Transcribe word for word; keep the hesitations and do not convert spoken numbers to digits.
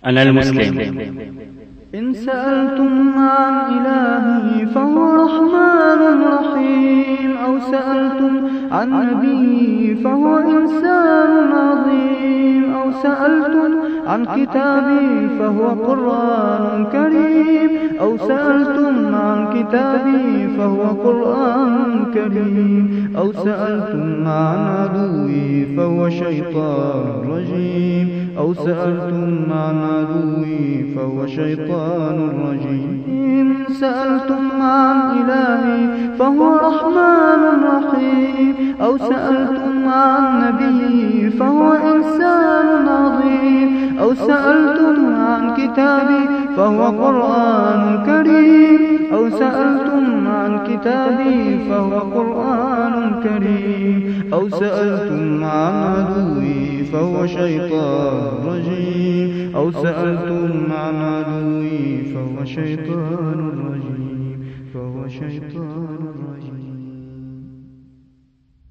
أنا المسلم. إن سألتم عن إلهي فهو رحمن رحيم، أو سألتم عن نبي فهو إنسان عظيم، أو سألتم عن كتابي فهو قرآن كريم، أو سألتم عن كتابي فهو قرآن كريم، أو سألتم عن عدوي فهو شيطان رجيم، أو سألتم عن عدوي فهو شيطان رجيم. إن سألتم عن إلهي فهو رحمن رحيم، أو سألتم عن نبي فهو إنسان عظيم، أو سألتم عن كتابي فهو قرآن كريم، أو سألتم عن كتابي فهو قرآن كريم، أو سألتم عن عدوي فهو شيطان رجيم، أو سألتم عن عدوي فهو شيطان رجيم، فهو شيطان